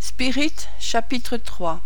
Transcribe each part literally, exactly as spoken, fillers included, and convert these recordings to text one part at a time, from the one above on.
Spirit, chapitre trois.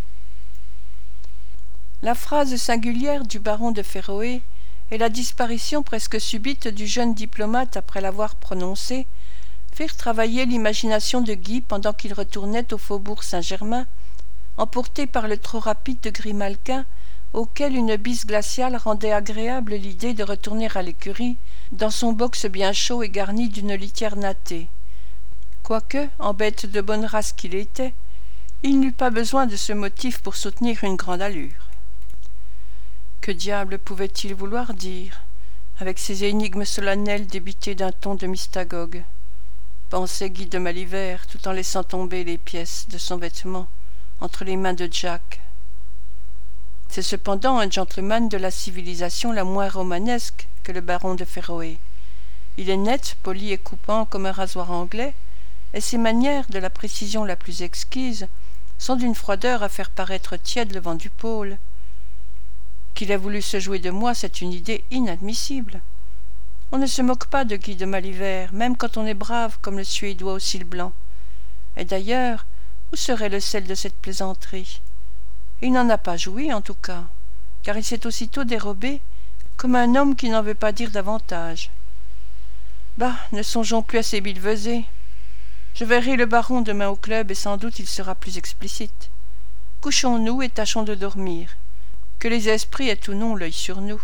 La phrase singulière du baron de Féroé et la disparition presque subite du jeune diplomate après l'avoir prononcée firent travailler l'imagination de Guy pendant qu'il retournait au faubourg Saint-Germain, emporté par le trop rapide de Grimalquin, auquel une bise glaciale rendait agréable l'idée de retourner à l'écurie, dans son box bien chaud et garni d'une litière nattée. Quoique, en bête de bonne race qu'il était, il n'eut pas besoin de ce motif pour soutenir une grande allure. Que diable pouvait-il vouloir dire, avec ces énigmes solennelles débitées d'un ton de mystagogue, pensait Guy de Maliver, tout en laissant tomber les pièces de son vêtement entre les mains de Jack. C'est cependant un gentleman de la civilisation la moins romanesque que le baron de Féroé. Il est net, poli et coupant comme un rasoir anglais, et ses manières, de la précision la plus exquise, sont d'une froideur à faire paraître tiède le vent du pôle. Qu'il ait voulu se jouer de moi, c'est une idée inadmissible. On ne se moque pas de Guy de Maliver, même quand on est brave comme le Suédois au cil blanc. Et d'ailleurs, où serait le sel de cette plaisanterie? Il n'en a pas joui, en tout cas, car il s'est aussitôt dérobé, comme un homme qui n'en veut pas dire davantage. Bah, ne songeons plus à ces billevesées. Je verrai le baron demain au club, et sans doute il sera plus explicite. Couchons-nous et tâchons de dormir, que les esprits aient ou non l'œil sur nous.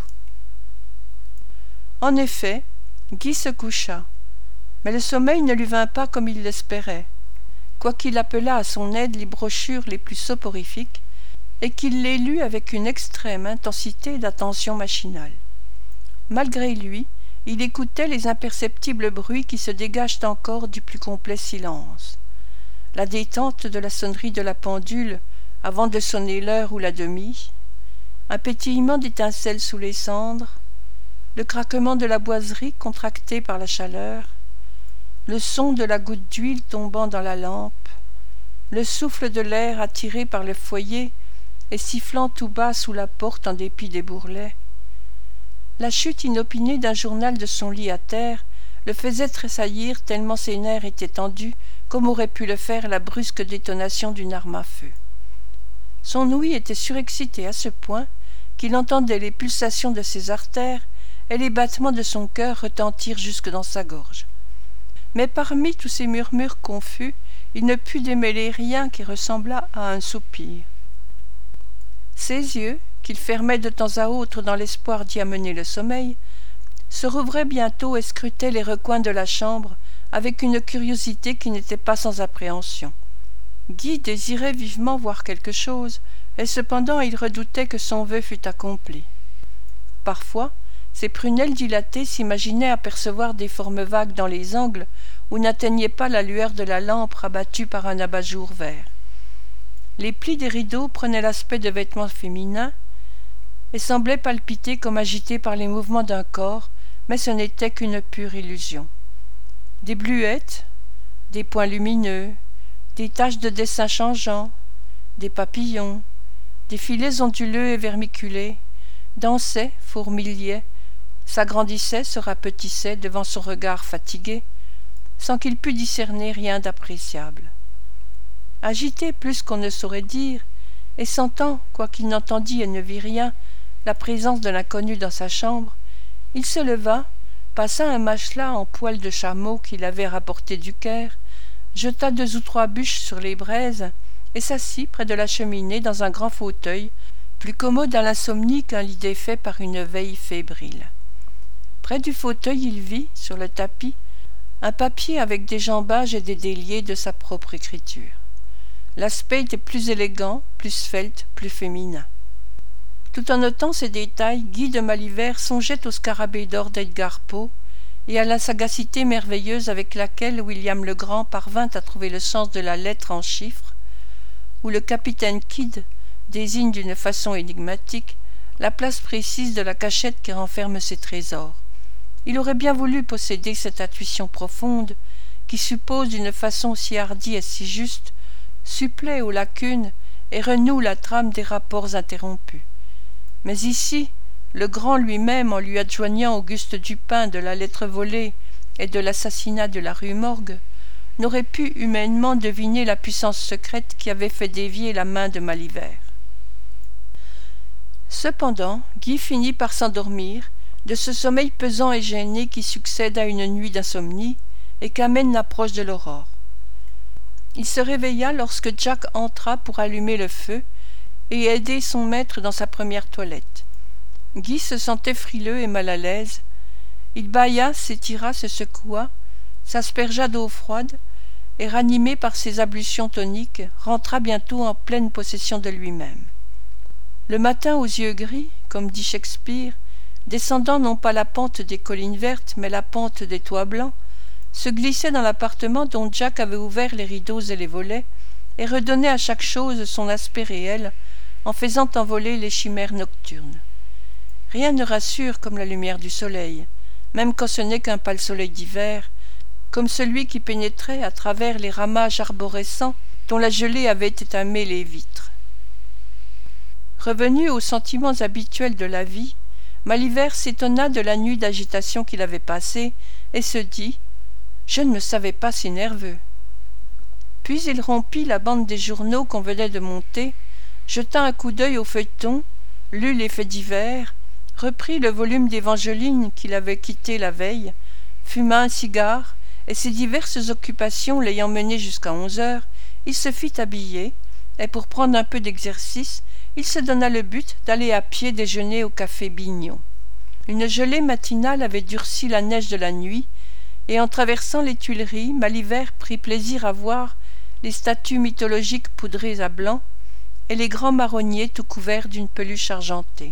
En effet, Guy se coucha, mais le sommeil ne lui vint pas comme il l'espérait, quoiqu'il appelât à son aide les brochures les plus soporifiques, et qu'il les lut avec une extrême intensité d'attention machinale. Malgré lui, il écoutait les imperceptibles bruits qui se dégagent encore du plus complet silence. La détente de la sonnerie de la pendule avant de sonner l'heure ou la demie, un pétillement d'étincelles sous les cendres, le craquement de la boiserie contractée par la chaleur, le son de la goutte d'huile tombant dans la lampe, le souffle de l'air attiré par le foyer et sifflant tout bas sous la porte en dépit des bourrelets. La chute inopinée d'un journal de son lit à terre le faisait tressaillir tellement ses nerfs étaient tendus, comme aurait pu le faire la brusque détonation d'une arme à feu. Son ouïe était surexcitée à ce point qu'il entendait les pulsations de ses artères et les battements de son cœur retentir jusque dans sa gorge. Mais parmi tous ces murmures confus, il ne put démêler rien qui ressemblât à un soupir. Ses yeux, qu'il fermait de temps à autre dans l'espoir d'y amener le sommeil, se rouvraient bientôt et scrutaient les recoins de la chambre avec une curiosité qui n'était pas sans appréhension. Guy désirait vivement voir quelque chose, et cependant il redoutait que son vœu fût accompli. Parfois, ses prunelles dilatées s'imaginaient apercevoir des formes vagues dans les angles où n'atteignait pas la lueur de la lampe rabattue par un abat-jour vert. Les plis des rideaux prenaient l'aspect de vêtements féminins et semblaient palpiter comme agités par les mouvements d'un corps, mais ce n'était qu'une pure illusion. Des bluettes, des points lumineux, des taches de dessins changeants, des papillons, des filets onduleux et vermiculés, dansaient, fourmillaient, s'agrandissaient, se rapetissaient devant son regard fatigué, sans qu'il pût discerner rien d'appréciable. Agité plus qu'on ne saurait dire, et sentant, quoiqu'il n'entendît et ne vit rien, la présence de l'inconnu dans sa chambre, il se leva, passa un matelas en poil de chameau qu'il avait rapporté du Caire, jeta deux ou trois bûches sur les braises et s'assit près de la cheminée dans un grand fauteuil, plus commode à l'insomnie qu'un lit défait par une veille fébrile. Près du fauteuil, il vit, sur le tapis, un papier avec des jambages et des déliés de sa propre écriture. L'aspect était plus élégant, plus svelte, plus féminin. Tout en notant ces détails, Guy de Maliver songeait au scarabée d'or d'Edgar Poe et à la sagacité merveilleuse avec laquelle William le Grand parvint à trouver le sens de la lettre en chiffres, où le capitaine Kidd désigne d'une façon énigmatique la place précise de la cachette qui renferme ses trésors. Il aurait bien voulu posséder cette intuition profonde qui suppose d'une façon si hardie et si juste, supplée aux lacunes et renoue la trame des rapports interrompus. Mais ici, le Grand lui-même, en lui adjoignant Auguste Dupin de la lettre volée et de l'assassinat de la rue Morgue, n'aurait pu humainement deviner la puissance secrète qui avait fait dévier la main de Malivert. Cependant, Guy finit par s'endormir, de ce sommeil pesant et gêné qui succède à une nuit d'insomnie et qu'amène l'approche de l'aurore. Il se réveilla lorsque Jack entra pour allumer le feu et aider son maître dans sa première toilette. Guy se sentait frileux et mal à l'aise. Il bâilla, s'étira, se secoua, s'aspergea d'eau froide et, ranimé par ses ablutions toniques, rentra bientôt en pleine possession de lui-même. Le matin aux yeux gris, comme dit Shakespeare, descendant non pas la pente des collines vertes, mais la pente des toits blancs, se glissait dans l'appartement dont Jack avait ouvert les rideaux et les volets, et redonnait à chaque chose son aspect réel, en faisant envoler les chimères nocturnes. Rien ne rassure comme la lumière du soleil, même quand ce n'est qu'un pâle soleil d'hiver, comme celui qui pénétrait à travers les ramages arborescents dont la gelée avait étamé les vitres. Revenu aux sentiments habituels de la vie, Malivert s'étonna de la nuit d'agitation qu'il avait passée et se dit « Je ne me savais pas si nerveux ». Puis il rompit la bande des journaux qu'on venait de monter, jeta un coup d'œil au feuilleton, lut les faits divers, reprit le volume d'Évangeline qu'il avait quitté la veille, fuma un cigare, et ses diverses occupations l'ayant mené jusqu'à onze heures, il se fit habiller, et pour prendre un peu d'exercice, il se donna le but d'aller à pied déjeuner au café Bignon. Une gelée matinale avait durci la neige de la nuit, et en traversant les Tuileries, Malivert prit plaisir à voir les statues mythologiques poudrées à blanc et les grands marronniers tout couverts d'une peluche argentée.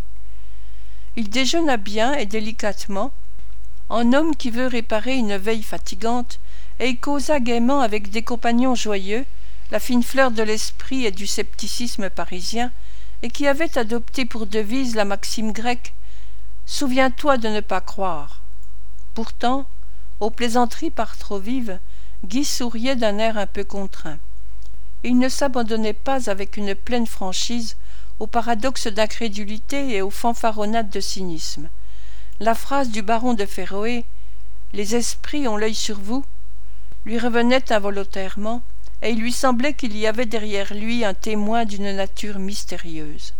Il déjeuna bien et délicatement, en homme qui veut réparer une veille fatigante, et il causa gaiement avec des compagnons joyeux, la fine fleur de l'esprit et du scepticisme parisien, et qui avaient adopté pour devise la maxime grecque « Souviens-toi de ne pas croire ». Pourtant, aux plaisanteries par trop vives, Guy souriait d'un air un peu contraint. Il ne s'abandonnait pas avec une pleine franchise aux paradoxes d'incrédulité et aux fanfaronnades de cynisme. La phrase du baron de Féroé « Les esprits ont l'œil sur vous » lui revenait involontairement, et il lui semblait qu'il y avait derrière lui un témoin d'une nature mystérieuse.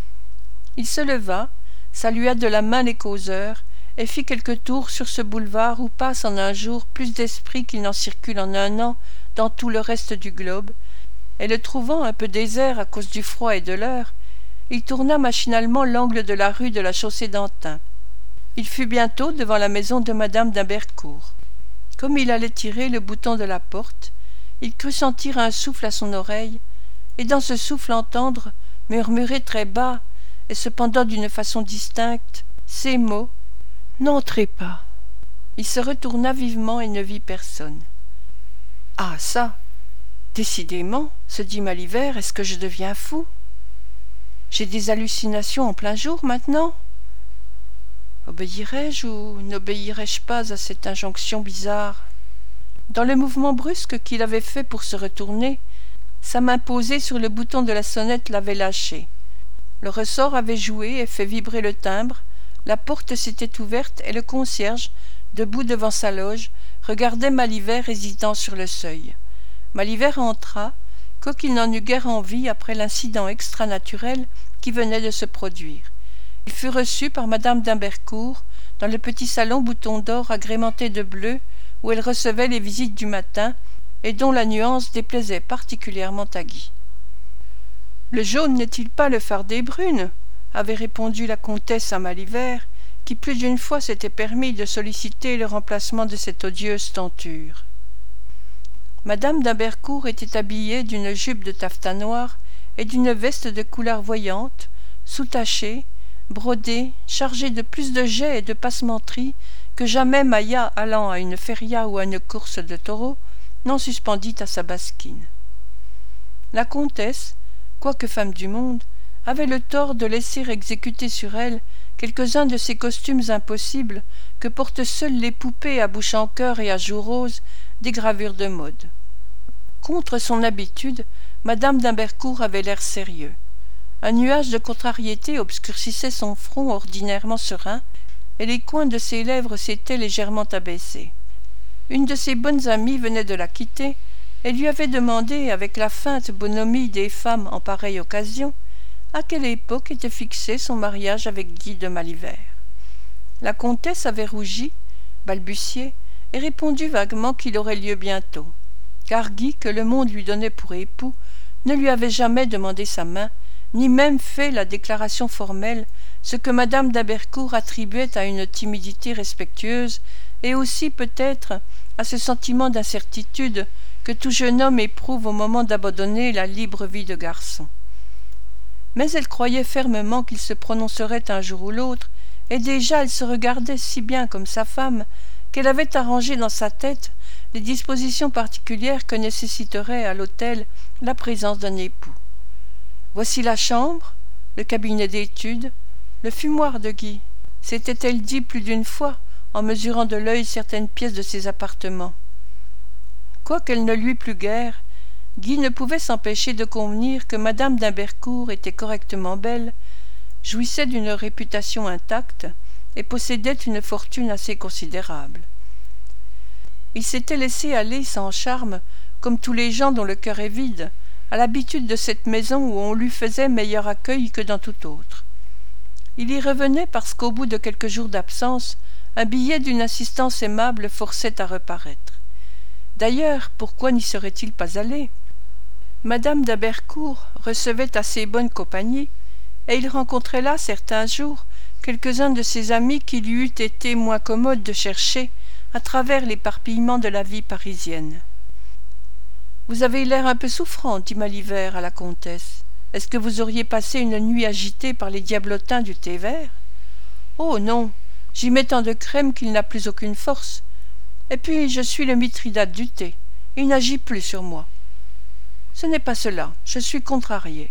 Il se leva, salua de la main les causeurs, et fit quelques tours sur ce boulevard où passe en un jour plus d'esprits qu'il n'en circule en un an dans tout le reste du globe, et le trouvant un peu désert à cause du froid et de l'heure, il tourna machinalement l'angle de la rue de la Chaussée-d'Antin. Il fut bientôt devant la maison de madame d'Hymbercourt. Comme il allait tirer le bouton de la porte, il crut sentir un souffle à son oreille, et dans ce souffle entendre, murmurer très bas, et cependant d'une façon distincte, ces mots « N'entrez pas ». Il se retourna vivement et ne vit personne. « Ah ça ! Décidément, se dit Malivert, est-ce que je deviens fou ? J'ai des hallucinations en plein jour maintenant ? Obéirai-je ou n'obéirai-je pas à cette injonction bizarre ? Dans le mouvement brusque qu'il avait fait pour se retourner, sa main posée sur le bouton de la sonnette l'avait lâché. Le ressort avait joué et fait vibrer le timbre, la porte s'était ouverte et le concierge, debout devant sa loge, regardait Malivert hésitant sur le seuil. Malivert entra, quoiqu'il n'en eût guère envie après l'incident extra-naturel qui venait de se produire. Il fut reçu par madame d'Hymbercourt dans le petit salon bouton d'or agrémenté de bleu où elle recevait les visites du matin et dont la nuance déplaisait particulièrement à Guy. « Le jaune n'est-il pas le fard des brunes ?» avait répondu la comtesse à Malivert, qui plus d'une fois s'était permis de solliciter le remplacement de cette odieuse tenture. Madame d'Hymbercourt était habillée d'une jupe de taffetas noir et d'une veste de couleur voyante, soutachée, brodée, chargée de plus de jais et de passementeries que jamais Maïa allant à une feria ou à une course de taureaux n'en suspendit à sa basquine. La comtesse, quoique femme du monde, avait le tort de laisser exécuter sur elle quelques-uns de ces costumes impossibles que portent seules les poupées à bouche en cœur et à joues roses des gravures de mode. Contre son habitude, madame d'Hymbercourt avait l'air sérieux. Un nuage de contrariété obscurcissait son front ordinairement serein, et les coins de ses lèvres s'étaient légèrement abaissés. Une de ses bonnes amies venait de la quitter et lui avait demandé, avec la feinte bonhomie des femmes en pareille occasion, à quelle époque était fixé son mariage avec Guy de Maliver. La comtesse avait rougi, balbutié, et répondu vaguement qu'il aurait lieu bientôt, car Guy, que le monde lui donnait pour époux, ne lui avait jamais demandé sa main, ni même fait la déclaration formelle, ce que madame d'Abercourt attribuait à une timidité respectueuse, et aussi peut-être à ce sentiment d'incertitude que tout jeune homme éprouve au moment d'abandonner la libre vie de garçon. Mais elle croyait fermement qu'il se prononcerait un jour ou l'autre, et déjà elle se regardait si bien comme sa femme qu'elle avait arrangé dans sa tête les dispositions particulières que nécessiterait à l'hôtel la présence d'un époux. Voici la chambre, le cabinet d'études, le fumoir de Guy, s'était-elle dit plus d'une fois en mesurant de l'œil certaines pièces de ses appartements. Quoiqu'elle ne lui plût guère, Guy ne pouvait s'empêcher de convenir que madame d'Abercourt était correctement belle, jouissait d'une réputation intacte et possédait une fortune assez considérable. Il s'était laissé aller sans charme, comme tous les gens dont le cœur est vide, à l'habitude de cette maison où on lui faisait meilleur accueil que dans tout autre. Il y revenait parce qu'au bout de quelques jours d'absence, un billet d'une assistance aimable forçait à reparaître. D'ailleurs, pourquoi n'y serait-il pas allé? Madame d'Abercourt recevait assez bonne compagnie, et il rencontrait là certains jours quelques-uns de ses amis qu'il lui eût été moins commode de chercher à travers l'éparpillement de la vie parisienne. « Vous avez l'air un peu souffrant, dit Maliver à la comtesse. Est-ce que vous auriez passé une nuit agitée par les diablotins du thé vert? Oh non, j'y mets tant de crème qu'il n'a plus aucune force. Et puis je suis le Mithridate du thé, il n'agit plus sur moi. Ce n'est pas cela, je suis contrarié.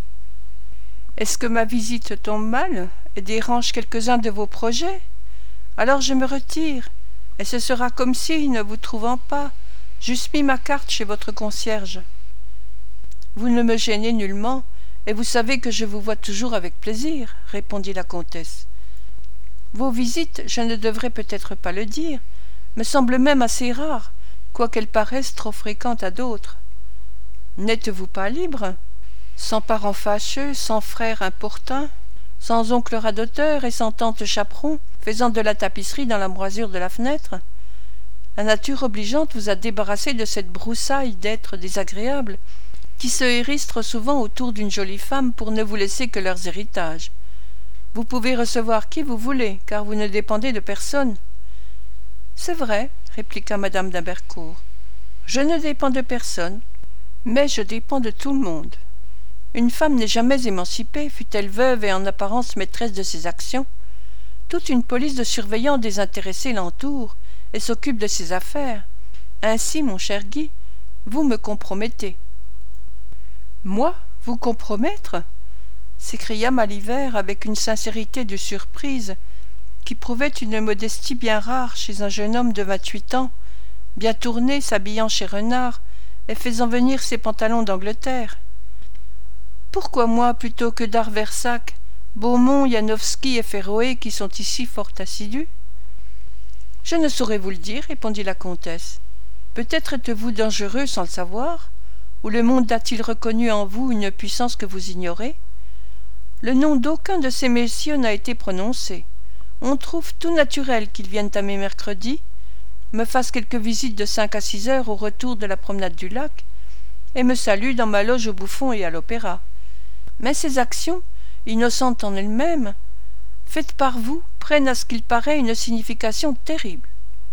Est-ce que ma visite tombe mal et dérange quelques-uns de vos projets? Alors je me retire, et ce sera comme si, ne vous trouvant pas, j'eusse mis ma carte chez votre concierge. Vous ne me gênez nullement, et vous savez que je vous vois toujours avec plaisir, répondit la comtesse. Vos visites, je ne devrais peut-être pas le dire, me semblent même assez rares, quoiqu'elles paraissent trop fréquentes à d'autres. N'êtes-vous pas libre? Sans parents fâcheux, sans frères importuns, sans oncle radoteur et sans tante chaperon faisant de la tapisserie dans l'embrasure de la fenêtre? La nature obligeante vous a débarrassé de cette broussaille d'êtres désagréables qui se hérissent trop souvent autour d'une jolie femme pour ne vous laisser que leurs héritages. Vous pouvez recevoir qui vous voulez, car vous ne dépendez de personne. C'est vrai, répliqua madame d'Abercourt. Je ne dépends de personne, mais je dépends de tout le monde. Une femme n'est jamais émancipée, fût-elle veuve et en apparence maîtresse de ses actions. Toute une police de surveillants désintéressés l'entoure et s'occupe de ses affaires. Ainsi, mon cher Guy, vous me compromettez. Moi, vous compromettre? S'écria Maliver avec une sincérité de surprise qui prouvait une modestie bien rare chez un jeune homme de vingt-huit ans, bien tourné, s'habillant chez Renard et faisant venir ses pantalons d'Angleterre. Pourquoi moi plutôt que d'Arversac, Beaumont, Janowski et Féroé qui sont ici fort assidus? Je ne saurais vous le dire, répondit la comtesse. Peut-être êtes-vous dangereux sans le savoir, ou le monde a-t-il reconnu en vous une puissance que vous ignorez? Le nom d'aucun de ces messieurs n'a été prononcé. On trouve tout naturel qu'ils viennent à mes mercredis, me fassent quelques visites de cinq à six heures au retour de la promenade du lac, et me saluent dans ma loge au Bouffon et à l'Opéra. Mais ces actions, innocentes en elles-mêmes, faites par vous, prennent à ce qu'il paraît une signification terrible.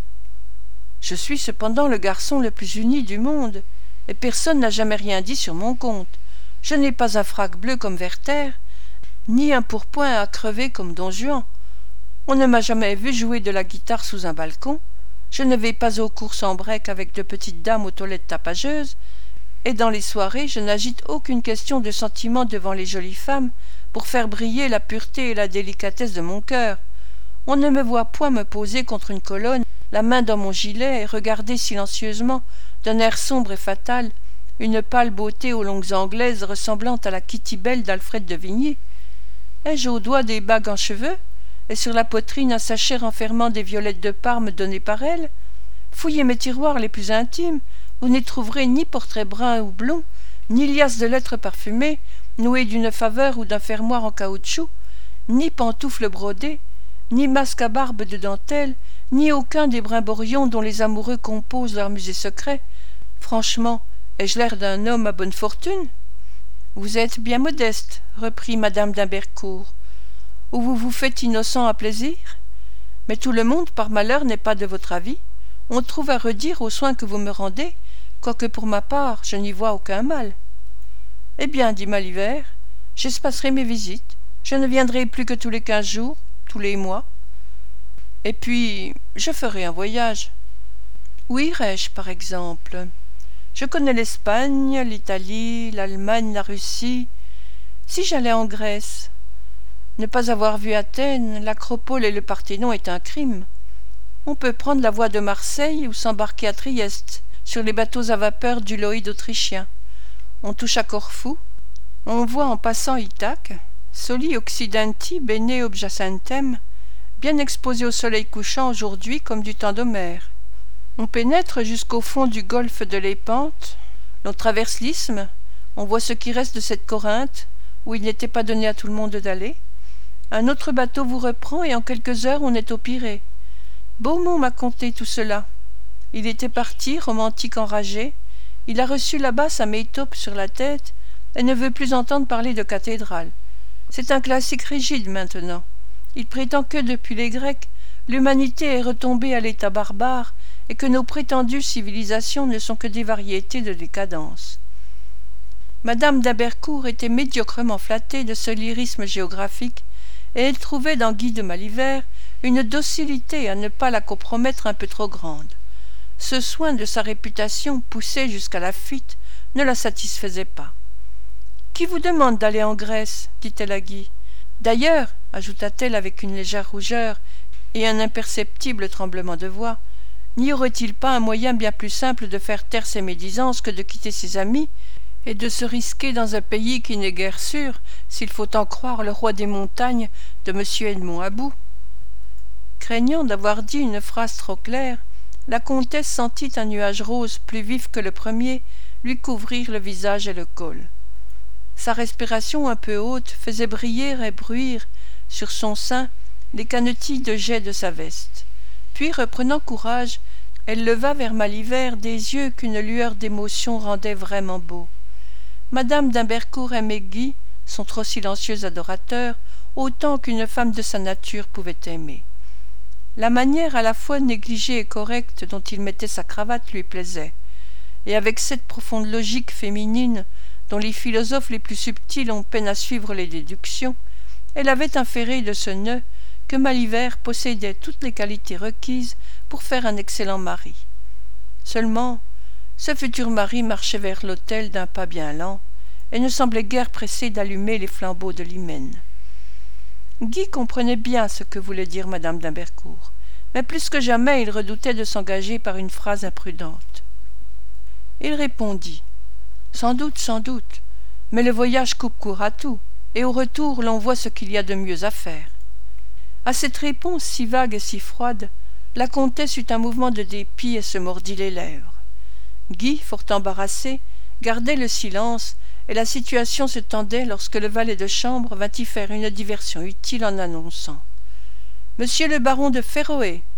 Je suis cependant le garçon le plus uni du monde, et personne n'a jamais rien dit sur mon compte. Je n'ai pas un frac bleu comme Werther, ni un pourpoint à crever comme Don Juan. On ne m'a jamais vu jouer de la guitare sous un balcon, je ne vais pas aux courses en break avec de petites dames aux toilettes tapageuses, et dans les soirées je n'agite aucune question de sentiment devant les jolies femmes pour faire briller la pureté et la délicatesse de mon cœur. On ne me voit point me poser contre une colonne, la main dans mon gilet, et regarder silencieusement, d'un air sombre et fatal, une pâle beauté aux longues anglaises ressemblant à la Kitty Bell d'Alfred de Vigny. Ai-je au doigt des bagues en cheveux, et sur la poitrine un sachet renfermant des violettes de Parme données par elle? Fouillez mes tiroirs les plus intimes, vous n'y trouverez ni portrait brun ou blond, ni liasse de lettres parfumées, nouées d'une faveur ou d'un fermoir en caoutchouc, ni pantoufles brodées, ni masque à barbe de dentelle, ni aucun des brimborions dont les amoureux composent leur musée secret. Franchement, ai-je l'air d'un homme à bonne fortune ? Vous êtes bien modeste, reprit madame d'Hymbercourt, ou vous vous faites innocent à plaisir ? Mais tout le monde, par malheur, n'est pas de votre avis. On trouve à redire aux soins que vous me rendez, quoique pour ma part, je n'y vois aucun mal. Eh bien, dit Malivert, j'espacerai mes visites. Je ne viendrai plus que tous les quinze jours, tous les mois. Et puis, je ferai un voyage. Où irai-je, par exemple ? Je connais l'Espagne, l'Italie, l'Allemagne, la Russie. Si j'allais en Grèce ? Ne pas avoir vu Athènes, l'Acropole et le Parthénon est un crime. On peut prendre la voie de Marseille ou s'embarquer à Trieste, sur les bateaux à vapeur du Lloyd autrichien. On touche à Corfou, on voit en passant Ithaque, soli occidenti bene objacentem, bien exposé au soleil couchant aujourd'hui comme du temps d'Homère. On pénètre jusqu'au fond du golfe de Lépante, l'on traverse l'isthme, on voit ce qui reste de cette Corinthe, où il n'était pas donné à tout le monde d'aller. Un autre bateau vous reprend et en quelques heures on est au Pirée. Beaumont m'a conté tout cela. Il était parti, romantique enragé. Il a reçu là-bas sa métope sur la tête et ne veut plus entendre parler de cathédrale. C'est un classique rigide maintenant. Il prétend que, depuis les Grecs, l'humanité est retombée à l'état barbare et que nos prétendues civilisations ne sont que des variétés de décadence. Madame d'Hymbercourt était médiocrement flattée de ce lyrisme géographique, et elle trouvait dans Guy de Malivert une docilité à ne pas la compromettre un peu trop grande. Ce soin de sa réputation, poussé jusqu'à la fuite, ne la satisfaisait pas. « Qui vous demande d'aller en Grèce ?» dit-elle à Guy. « D'ailleurs, ajouta-t-elle avec une légère rougeur et un imperceptible tremblement de voix, n'y aurait-il pas un moyen bien plus simple de faire taire ses médisances que de quitter ses amis et de se risquer dans un pays qui n'est guère sûr, s'il faut en croire le roi des montagnes de M. Edmond About ?» Craignant d'avoir dit une phrase trop claire, la comtesse sentit un nuage rose plus vif que le premier lui couvrir le visage et le col. Sa respiration un peu haute faisait briller et bruire sur son sein les canetilles de jais de sa veste. Puis, reprenant courage, elle leva vers Malivert des yeux qu'une lueur d'émotion rendait vraiment beaux. Madame d'Hymbercourt aimait Guy, son trop silencieux adorateur, autant qu'une femme de sa nature pouvait aimer. La manière à la fois négligée et correcte dont il mettait sa cravate lui plaisait, et avec cette profonde logique féminine dont les philosophes les plus subtils ont peine à suivre les déductions, elle avait inféré de ce nœud que Malivert possédait toutes les qualités requises pour faire un excellent mari. Seulement, ce futur mari marchait vers l'autel d'un pas bien lent, et ne semblait guère pressé d'allumer les flambeaux de l'hymen. Guy comprenait bien ce que voulait dire madame d'Hymbercourt, mais plus que jamais il redoutait de s'engager par une phrase imprudente. Il répondit « Sans doute, sans doute, mais le voyage coupe court à tout, et au retour l'on voit ce qu'il y a de mieux à faire. » À cette réponse si vague et si froide, la comtesse eut un mouvement de dépit et se mordit les lèvres. Guy, fort embarrassé, gardait le silence, et la situation se tendait lorsque le valet de chambre vint y faire une diversion utile en annonçant « Monsieur le baron de Féroé,